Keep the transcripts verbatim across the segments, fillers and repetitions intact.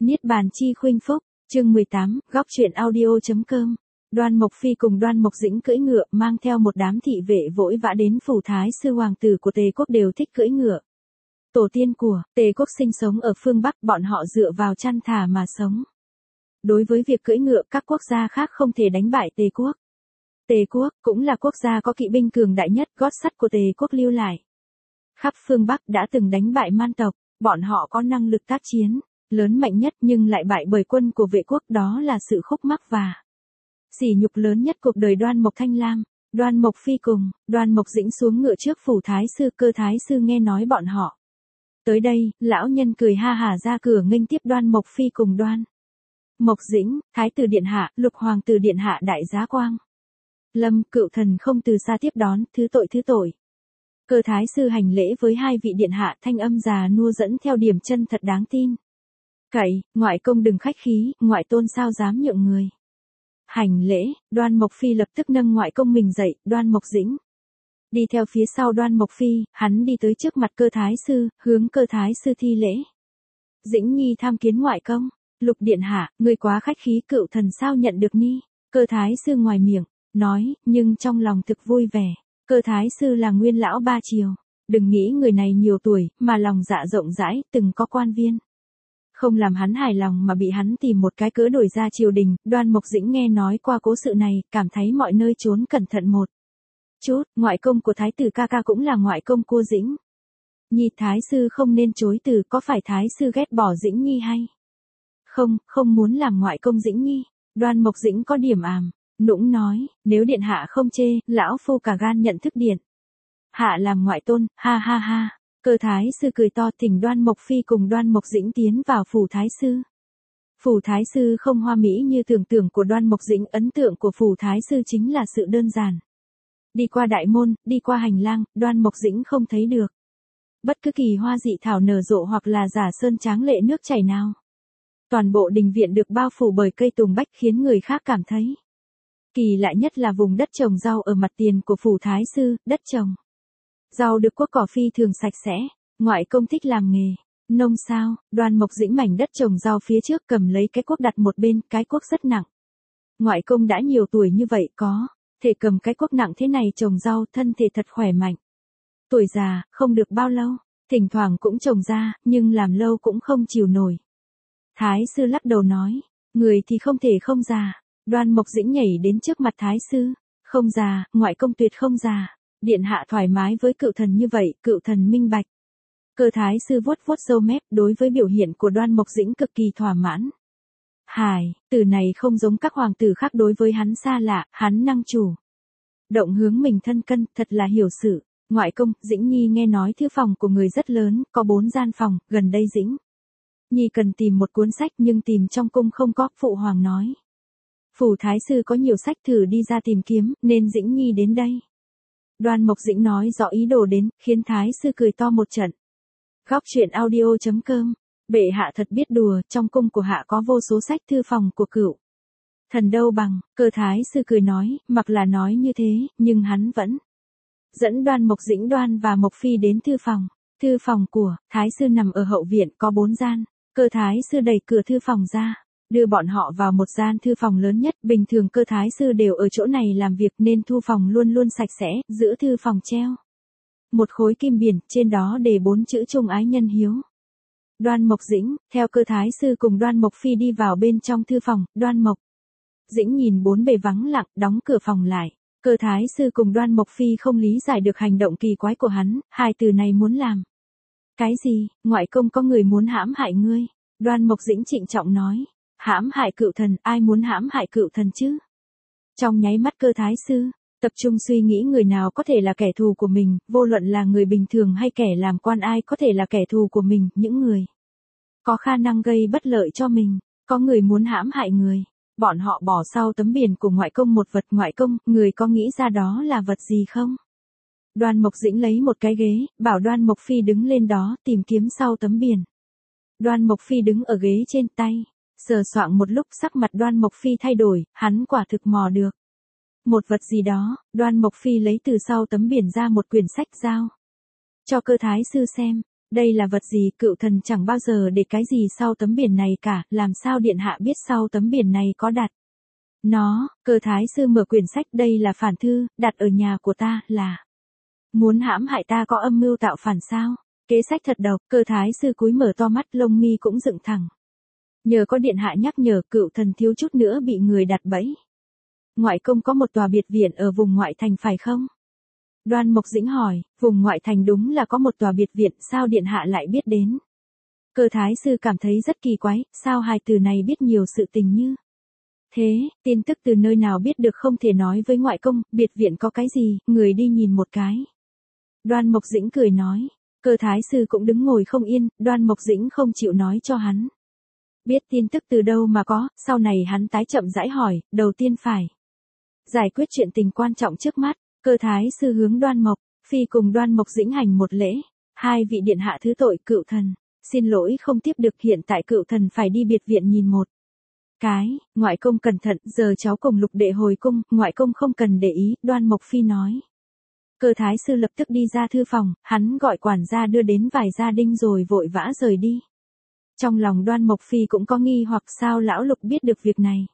Niết bàn chi khuynh phúc, chương mười tám, góc truyện audio.com. Đoan Mộc Phi cùng Đoan Mộc Dĩnh cưỡi ngựa mang theo một đám thị vệ vội vã đến phủ thái sư hoàng tử của Tề quốc đều thích cưỡi ngựa. Tổ tiên của Tề quốc sinh sống ở phương Bắc, bọn họ dựa vào chăn thả mà sống. Đối với việc cưỡi ngựa, các quốc gia khác không thể đánh bại Tề quốc. Tề quốc cũng là quốc gia có kỵ binh cường đại nhất, gót sắt của Tề quốc lưu lại. Khắp phương Bắc đã từng đánh bại Man tộc, bọn họ có năng lực tác chiến lớn mạnh nhất nhưng lại bại bởi quân của Vệ quốc, đó là sự khúc mắc và sỉ nhục lớn nhất cuộc đời Đoan Mộc Thanh Lam. Đoan Mộc Phi cùng Đoan Mộc Dĩnh xuống ngựa trước phủ thái sư, Cơ thái sư nghe nói bọn họ tới đây, lão nhân cười ha hả ra cửa nghênh tiếp Đoan Mộc Phi cùng Đoan Mộc Dĩnh. Thái tử điện hạ, Lục hoàng tử điện hạ, đại giá quang lâm, cựu thần không từ xa tiếp đón, thứ tội thứ tội. Cơ thái sư hành lễ với hai vị điện hạ, thanh âm già nua dẫn theo điểm chân thật đáng tin. Cậy, ngoại công đừng khách khí, ngoại tôn sao dám nhượng người. Hành lễ, Đoan Mộc Phi lập tức nâng ngoại công mình dậy, Đoan Mộc Dĩnh đi theo phía sau Đoan Mộc Phi, hắn đi tới trước mặt Cơ thái sư, hướng Cơ thái sư thi lễ. Dĩnh nhi tham kiến ngoại công. Lục điện hạ, người quá khách khí, cựu thần sao nhận được ni. Cơ thái sư ngoài miệng nói, nhưng trong lòng thực vui vẻ. Cơ thái sư là nguyên lão ba triều, đừng nghĩ người này nhiều tuổi, mà lòng dạ rộng rãi, từng có quan viên. Không làm hắn hài lòng mà bị hắn tìm một cái cớ đổi ra triều đình. Đoan Mộc Dĩnh nghe nói qua cố sự này, cảm thấy mọi nơi trốn cẩn thận một chút. Ngoại công của thái tử ca ca cũng là ngoại công cô Dĩnh nhi, thái sư không nên chối từ. Có phải thái sư ghét bỏ Dĩnh nhi hay không? Không muốn làm ngoại công Dĩnh nhi. Đoan Mộc Dĩnh có điểm ảm nũng nói, nếu điện hạ không chê, lão phu cả gan nhận thức điện hạ làm ngoại tôn. Ha ha ha. Cơ thái sư cười to, thỉnh Đoan Mộc Phi cùng Đoan Mộc Dĩnh tiến vào phủ thái sư. Phủ thái sư không hoa mỹ như tưởng tượng của Đoan Mộc Dĩnh, ấn tượng của phủ thái sư chính là sự đơn giản. Đi qua đại môn, đi qua hành lang, Đoan Mộc Dĩnh không thấy được bất cứ kỳ hoa dị thảo nở rộ hoặc là giả sơn tráng lệ nước chảy nào. Toàn bộ đình viện được bao phủ bởi cây tùng bách khiến người khác cảm thấy kỳ lạ nhất là vùng đất trồng rau ở mặt tiền của phủ thái sư. Đất trồng rau được cuốc cỏ phi thường sạch sẽ. Ngoại công thích làm nghề nông sao? Đoan Mộc Dĩnh mảnh đất trồng rau phía trước cầm lấy cái cuốc đặt một bên, cái cuốc rất nặng. Ngoại công đã nhiều tuổi như vậy có thể cầm cái cuốc nặng thế này trồng rau, thân thể thật khỏe mạnh. Tuổi già, không được bao lâu, thỉnh thoảng cũng trồng ra, nhưng làm lâu cũng không chịu nổi. Thái sư lắc đầu nói, người thì không thể không già. Đoan Mộc Dĩnh nhảy đến trước mặt thái sư, không già, ngoại công tuyệt không già. Điện hạ thoải mái với cựu thần như vậy, cựu thần minh bạch. Cơ thái sư vuốt vuốt râu mép, đối với biểu hiện của Đoan Mộc Dĩnh cực kỳ thỏa mãn. Hài, từ này không giống các hoàng tử khác, đối với hắn xa lạ, hắn năng chủ động hướng mình thân cân, thật là hiểu sự. Ngoại công, Dĩnh nhi nghe nói thư phòng của người rất lớn, có bốn gian phòng, gần đây Dĩnh nhi cần tìm một cuốn sách nhưng tìm trong cung không có. Phụ hoàng nói phủ thái sư có nhiều sách, thử đi ra tìm kiếm, nên Dĩnh nhi đến đây. Đoan Mộc Dĩnh nói rõ ý đồ đến, khiến thái sư cười to một trận. Góc truyện audio.com. Bệ hạ thật biết đùa, trong cung của hạ có vô số sách, thư phòng của cựu thần đâu bằng. Cơ thái sư cười nói, mặc là nói như thế, nhưng hắn vẫn dẫn Đoan Mộc Dĩnh, Đoan và Mộc Phi đến thư phòng. Thư phòng của thái sư nằm ở hậu viện, có bốn gian. Cơ thái sư đẩy cửa thư phòng ra, đưa bọn họ vào một gian thư phòng lớn nhất. Bình thường cơ thái sư đều ở chỗ này làm việc nên thư phòng luôn luôn sạch sẽ. Giữa thư phòng treo một khối kim biển, trên đó đề bốn chữ trung ái nhân hiếu. Đoan Mộc Dĩnh theo cơ thái sư cùng Đoan Mộc Phi đi vào bên trong thư phòng. Đoan Mộc Dĩnh nhìn bốn bề vắng lặng, đóng cửa phòng lại. Cơ thái sư cùng Đoan Mộc Phi không lý giải được hành động kỳ quái của hắn. Hai từ này muốn làm cái gì? Ngoại công, có người muốn hãm hại ngươi. Đoan Mộc Dĩnh trịnh trọng nói, hãm hại cựu thần? Ai muốn hãm hại cựu thần chứ? Trong nháy mắt cơ thái sư tập trung suy nghĩ người nào có thể là kẻ thù của mình, vô luận là người bình thường hay kẻ làm quan, ai có thể là kẻ thù của mình. Những người có khả năng gây bất lợi cho mình. Có người muốn hãm hại người. Bọn họ bỏ sau tấm biển của ngoại công một vật. Ngoại công, người có nghĩ ra đó là vật gì không? Đoan Mộc Dĩnh lấy một cái ghế, bảo Đoan Mộc Phi đứng lên đó, tìm kiếm sau tấm biển. Đoan Mộc Phi đứng ở ghế trên, tay sờ soạng một lúc, sắc mặt Đoan Mộc Phi thay đổi, hắn quả thực mò được một vật gì đó. Đoan Mộc Phi lấy từ sau tấm biển ra một quyển sách, giao cho cơ thái sư xem. Đây là vật gì, cựu thần chẳng bao giờ để cái gì sau tấm biển này cả, làm sao điện hạ biết sau tấm biển này có đặt nó, Cơ thái sư mở quyển sách, đây là phản thư, đặt ở nhà của ta, là muốn hãm hại ta, có âm mưu tạo phản sao? Kế sách thật độc, Cơ thái sư cúi mở to mắt, lông mi cũng dựng thẳng. Nhờ có điện hạ nhắc nhở, cựu thần thiếu chút nữa bị người đặt bẫy. Ngoại công có một tòa biệt viện ở vùng ngoại thành phải không? Đoan Mộc Dĩnh hỏi, vùng ngoại thành đúng là có một tòa biệt viện, sao điện hạ lại biết đến? Cơ thái sư cảm thấy rất kỳ quái, sao hai từ này biết nhiều sự tình như thế, tin tức từ nơi nào biết được, không thể nói với ngoại công, biệt viện có cái gì, người đi nhìn một cái. Đoan Mộc Dĩnh cười nói, Cơ thái sư cũng đứng ngồi không yên, Đoan Mộc Dĩnh không chịu nói cho hắn biết tin tức từ đâu mà có, sau này hắn tái chậm rãi hỏi, đầu tiên phải giải quyết chuyện tình quan trọng trước mắt. Cơ thái sư hướng Đoan Mộc Phi cùng Đoan Mộc Dĩnh hành một lễ, hai vị điện hạ thứ tội, cựu thần xin lỗi không tiếp được, hiện tại cựu thần phải đi biệt viện nhìn một cái, ngoại công cẩn thận, giờ cháu cùng Lục đệ hồi cung, ngoại công không cần để ý, Đoan Mộc Phi nói. Cơ thái sư lập tức đi ra thư phòng, hắn gọi quản gia đưa đến vài gia đinh rồi vội vã rời đi. Trong lòng Đoan Mộc Phi cũng có nghi hoặc, sao lão Lục biết được việc này.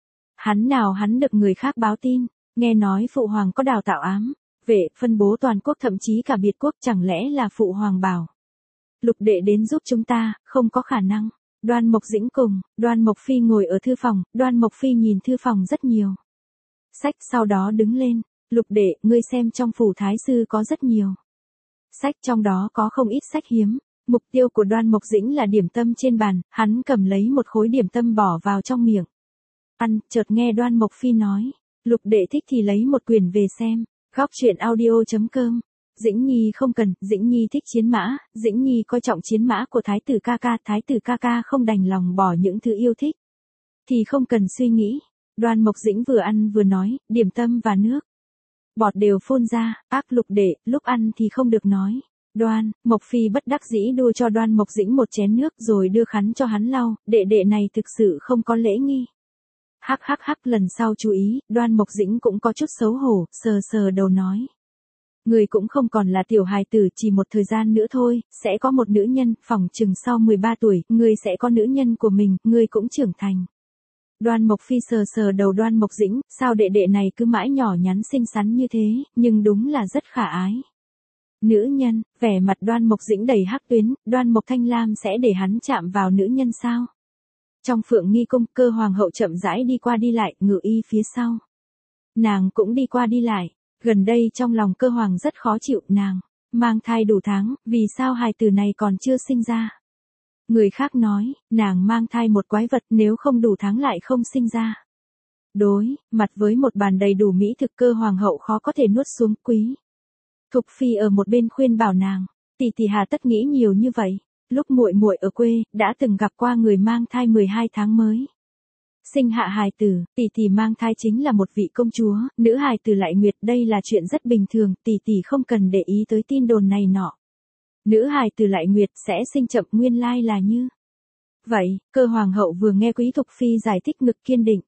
Hắn nào hắn được người khác báo tin, nghe nói phụ hoàng có đào tạo ám vệ, phân bố toàn quốc, thậm chí cả biệt quốc, chẳng lẽ là phụ hoàng bảo Lục đệ đến giúp chúng ta, không có khả năng. Đoan Mộc Dĩnh cùng Đoan Mộc Phi ngồi ở thư phòng, Đoan Mộc Phi nhìn thư phòng rất nhiều sách, sau đó đứng lên, Lục đệ, ngươi xem trong phủ thái sư có rất nhiều sách, trong đó có không ít sách hiếm. Mục tiêu của Đoan Mộc Dĩnh là điểm tâm trên bàn, hắn cầm lấy một khối điểm tâm bỏ vào trong miệng ăn, chợt nghe Đoan Mộc Phi nói, Lục đệ thích thì lấy một quyển về xem. Góc truyện audio chấm com. Dĩnh Nhi không cần, Dĩnh Nhi thích chiến mã, Dĩnh Nhi coi trọng chiến mã của thái tử ca ca, thái tử ca ca không đành lòng bỏ những thứ yêu thích thì không cần suy nghĩ. Đoan Mộc Dĩnh vừa ăn vừa nói, điểm tâm và nước bọt đều phun ra, ác Lục đệ, lúc ăn thì không được nói. Đoan Mộc Phi bất đắc dĩ đua cho Đoan Mộc Dĩnh một chén nước rồi đưa khăn cho hắn lau, đệ đệ này thực sự không có lễ nghi. Hắc hắc hắc, lần sau chú ý. Đoan Mộc Dĩnh cũng có chút xấu hổ, sờ sờ đầu nói. Người cũng không còn là tiểu hài tử, chỉ một thời gian nữa thôi, sẽ có một nữ nhân, phỏng chừng sau mười ba tuổi, ngươi sẽ có nữ nhân của mình, ngươi cũng trưởng thành. Đoan Mộc Phi sờ sờ đầu Đoan Mộc Dĩnh, sao đệ đệ này cứ mãi nhỏ nhắn xinh xắn như thế, nhưng đúng là rất khả ái. Nữ nhân, vẻ mặt Đoan Mộc Dĩnh đầy hắc tuyến, Đoan Mộc Thanh Lam sẽ để hắn chạm vào nữ nhân sao? Trong Phượng Nghi cung, Cơ hoàng hậu chậm rãi đi qua đi lại, Ngự y phía sau. Nàng cũng đi qua đi lại, gần đây trong lòng Cơ hoàng rất khó chịu, nàng mang thai đủ tháng, vì sao hài tử này còn chưa sinh ra? Người khác nói, nàng mang thai một quái vật, nếu không đủ tháng lại không sinh ra. Đối mặt với một bàn đầy đủ mỹ thực, Cơ hoàng hậu khó có thể nuốt xuống. Quý Thục Phi ở một bên khuyên bảo nàng, tỷ tỷ hà tất nghĩ nhiều như vậy. Lúc muội muội ở quê, đã từng gặp qua người mang thai mười hai tháng mới sinh hạ hài tử, tỷ tỷ mang thai chính là một vị công chúa, nữ hài tử lại nguyệt, đây là chuyện rất bình thường, tỷ tỷ không cần để ý tới tin đồn này nọ. Nữ hài tử lại nguyệt sẽ sinh chậm, nguyên lai là như vậy. Cơ hoàng hậu vừa nghe Quý Thục Phi giải thích, ngực kiên định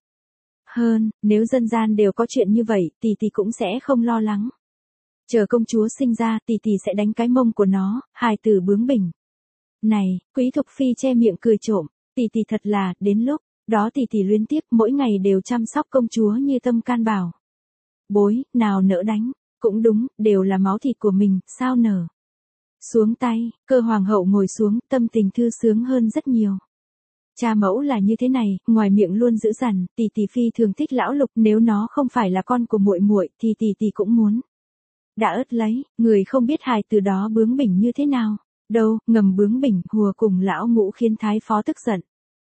hơn, nếu dân gian đều có chuyện như vậy, tỷ tỷ cũng sẽ không lo lắng. Chờ công chúa sinh ra, tỷ tỷ sẽ đánh cái mông của nó, hài tử bướng bỉnh. Này, Quý Thục Phi che miệng cười trộm, tỷ tỷ thật là, đến lúc đó tỷ tỷ luyến tiếc, mỗi ngày đều chăm sóc công chúa như tâm can bảo bối, nào nỡ đánh, cũng đúng, đều là máu thịt của mình, sao nở. Xuống tay, Cơ hoàng hậu ngồi xuống, tâm tình thư sướng hơn rất nhiều. Cha mẫu là như thế này, ngoài miệng luôn giữ dằn, tỷ tỷ phi thường thích lão Lục, nếu nó không phải là con của muội muội thì tỷ tỷ cũng muốn đã ớt lấy, người không biết hài từ đó bướng bỉnh như thế nào. Đâu, ngầm bướng bỉnh, hùa cùng lão Ngũ khiến thái phó tức giận.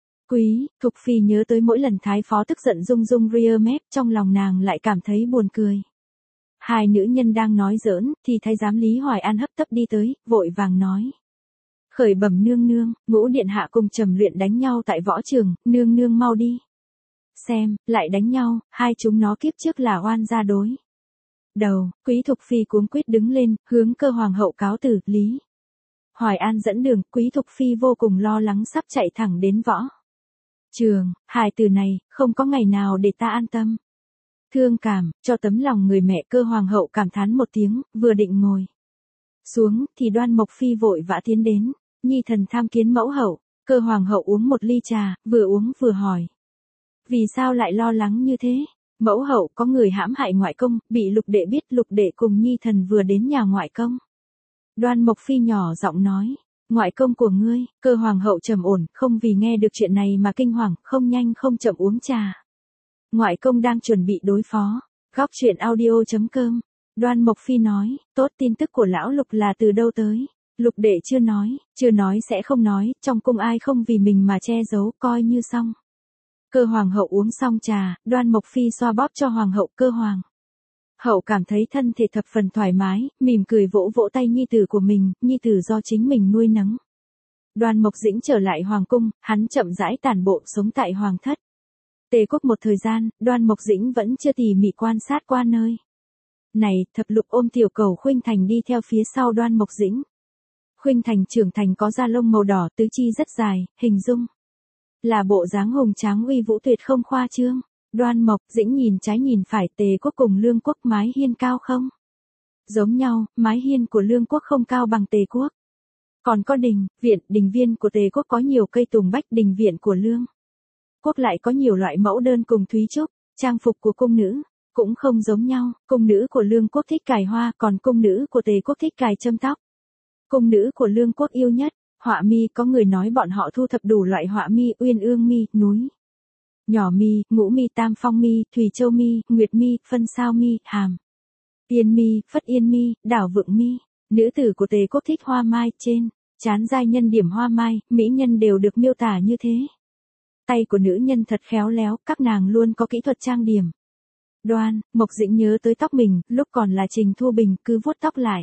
Quý Thục Phi nhớ tới mỗi lần thái phó tức giận rung rung ria mép, trong lòng nàng lại cảm thấy buồn cười. Hai nữ nhân đang nói giỡn, thì thái giám Lý Hoài An hấp tấp đi tới, vội vàng nói. Khởi bẩm nương nương, Ngũ điện hạ cùng Trầm Luyện đánh nhau tại võ trường, nương nương mau đi xem, lại đánh nhau, hai chúng nó kiếp trước là oan gia đối đầu. Quý Thục Phi cuống quýt đứng lên, hướng Cơ hoàng hậu cáo từ. Lý Hoài An dẫn đường, Quý Thục Phi vô cùng lo lắng, sắp chạy thẳng đến võ trường. Hài từ này, không có ngày nào để ta an tâm. Thương cảm, cho tấm lòng người mẹ. Cơ hoàng hậu cảm thán một tiếng, vừa định ngồi xuống, thì Đoan Mộc Phi vội vã tiến đến, nhi thần tham kiến mẫu hậu. Cơ hoàng hậu uống một ly trà, vừa uống vừa hỏi. Vì sao lại lo lắng như thế? Mẫu hậu, có người hãm hại ngoại công, bị lục đệ biết, lục đệ cùng nhi thần vừa đến nhà ngoại công. Đoan Mộc Phi nhỏ giọng nói. Ngoại công của ngươi. Cơ hoàng hậu trầm ổn, không vì nghe được chuyện này mà kinh hoàng, không nhanh không chậm uống trà. Ngoại công đang chuẩn bị đối phó. Góc truyện audio chấm com. Đoan Mộc Phi nói, tốt, tin tức của lão Lục là từ đâu tới? Lục đệ chưa nói, chưa nói sẽ không nói, trong cung ai không vì mình mà che giấu, coi như xong. Cơ hoàng hậu uống xong trà, Đoan Mộc Phi xoa bóp cho hoàng hậu. Cơ hoàng hậu cảm thấy thân thể thập phần thoải mái, mỉm cười vỗ vỗ tay nhi tử của mình, nhi tử do chính mình nuôi nấng. Đoan Mộc Dĩnh trở lại hoàng cung, hắn chậm rãi tản bộ sống tại hoàng thất. Tề Quốc một thời gian, Đoan Mộc Dĩnh vẫn chưa tỉ mỉ quan sát qua nơi này. Thập Lục ôm tiểu cầu Khuynh Thành đi theo phía sau Đoan Mộc Dĩnh. Khuynh Thành trưởng thành có da lông màu đỏ, tứ chi rất dài, hình dung là bộ dáng hùng tráng uy vũ tuyệt không khoa trương. Đoan Mộc Dĩnh nhìn trái nhìn phải, Tề Quốc cùng Lương Quốc mái hiên cao không giống nhau, mái hiên của Lương Quốc không cao bằng Tề Quốc. Còn có đình, viện, đình viên của Tề Quốc có nhiều cây tùng bách, đình viện của Lương Quốc lại có nhiều loại mẫu đơn cùng thúy trúc. Trang phục của cung nữ cũng không giống nhau, cung nữ của Lương Quốc thích cài hoa, còn cung nữ của Tề Quốc thích cài châm tóc. Cung nữ của Lương Quốc yêu nhất họa mi, có người nói bọn họ thu thập đủ loại họa mi, uyên ương mi, núi nhỏ mi, ngũ mi, tam phong mi, thùy châu mi, nguyệt mi, phân sao mi, hàm yên mi, phất yên mi, đảo vượng mi. Nữ tử của Tề Quốc thích hoa mai, trên trán giai nhân điểm hoa mai, mỹ nhân đều được miêu tả như thế. Tay của nữ nhân thật khéo léo, các nàng luôn có kỹ thuật trang điểm. Đoan Mộc Dĩnh nhớ tới tóc mình, lúc còn là Trình Thu Bình, cứ vuốt tóc lại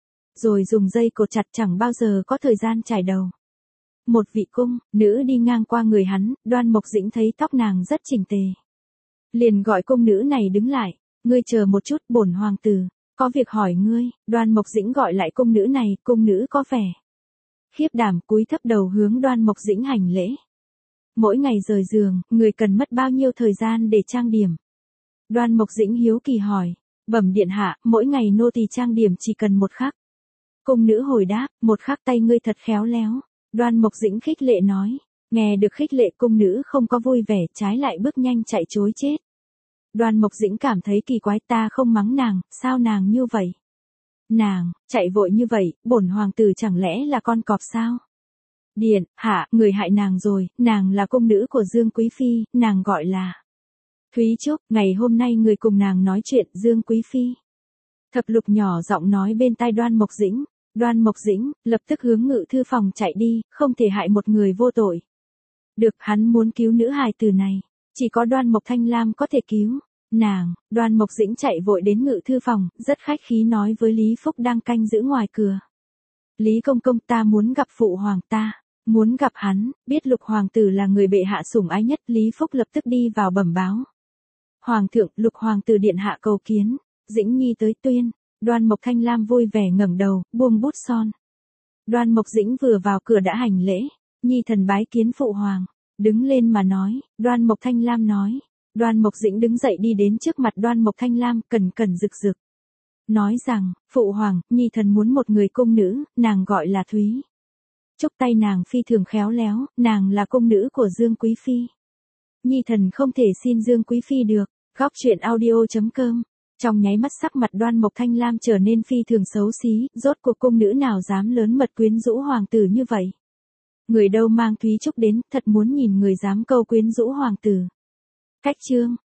rồi dùng dây cột chặt, chẳng bao giờ có thời gian chải đầu. Một vị cung nữ đi ngang qua người hắn, Đoan Mộc Dĩnh thấy tóc nàng rất chỉnh tề, liền gọi cung nữ này đứng lại. Ngươi chờ một chút, bổn hoàng tử có việc hỏi ngươi. Đoan Mộc Dĩnh gọi lại cung nữ này, cung nữ có vẻ khiếp đảm, cúi thấp đầu hướng Đoan Mộc Dĩnh hành lễ. Mỗi ngày rời giường, người cần mất bao nhiêu thời gian để trang điểm? Đoan Mộc Dĩnh hiếu kỳ hỏi. Bẩm điện hạ, mỗi ngày nô tỳ trang điểm chỉ cần một khắc. Cung nữ hồi đáp, một khắc, tay ngươi thật khéo léo. Đoan Mộc Dĩnh khích lệ nói. Nghe được khích lệ, cung nữ không có vui vẻ, trái lại bước nhanh chạy trối chết. Đoan Mộc Dĩnh cảm thấy kỳ quái, ta không mắng nàng, sao nàng như vậy? Nàng chạy vội như vậy, bổn hoàng tử chẳng lẽ là con cọp sao? Điện hạ, người hại nàng rồi, nàng là cung nữ của Dương Quý Phi, nàng gọi là Thúy Trúc, ngày hôm nay người cùng nàng nói chuyện. Dương Quý Phi. Thập Lục nhỏ giọng nói bên tai Đoan Mộc Dĩnh. Đoan Mộc Dĩnh lập tức hướng ngự thư phòng chạy đi, không thể hại một người vô tội. Được, hắn muốn cứu nữ hài tử này, chỉ có Đoan Mộc Thanh Lam có thể cứu nàng. Đoan Mộc Dĩnh chạy vội đến ngự thư phòng, rất khách khí nói với Lý Phúc đang canh giữ ngoài cửa. Lý công công, ta muốn gặp phụ hoàng, ta muốn gặp hắn. Biết Lục hoàng tử là người bệ hạ sủng ái nhất, Lý Phúc lập tức đi vào bẩm báo. Hoàng thượng, Lục hoàng tử điện hạ cầu kiến. Dĩnh nhi tới tuyên. Đoan Mộc Thanh Lam vui vẻ ngẩng đầu, buông bút son. Đoan Mộc Dĩnh vừa vào cửa đã hành lễ. Nhi thần bái kiến phụ hoàng. Đứng lên mà nói. Đoan Mộc Thanh Lam nói. Đoan Mộc Dĩnh đứng dậy đi đến trước mặt Đoan Mộc Thanh Lam, cẩn cẩn rực rực nói rằng, phụ hoàng, nhi thần muốn một người cung nữ, nàng gọi là Thúy Trúc, tay nàng phi thường khéo léo, nàng là cung nữ của Dương Quý Phi. Nhi thần không thể xin Dương Quý Phi được. Góc truyện audio chấm com. Trong nháy mắt sắc mặt Đoan Mộc Thanh Lam trở nên phi thường xấu xí, rốt cuộc cung nữ nào dám lớn mật quyến rũ hoàng tử như vậy? Người đâu mang Thúy Trúc đến, thật muốn nhìn người dám câu quyến rũ hoàng tử. Cách chương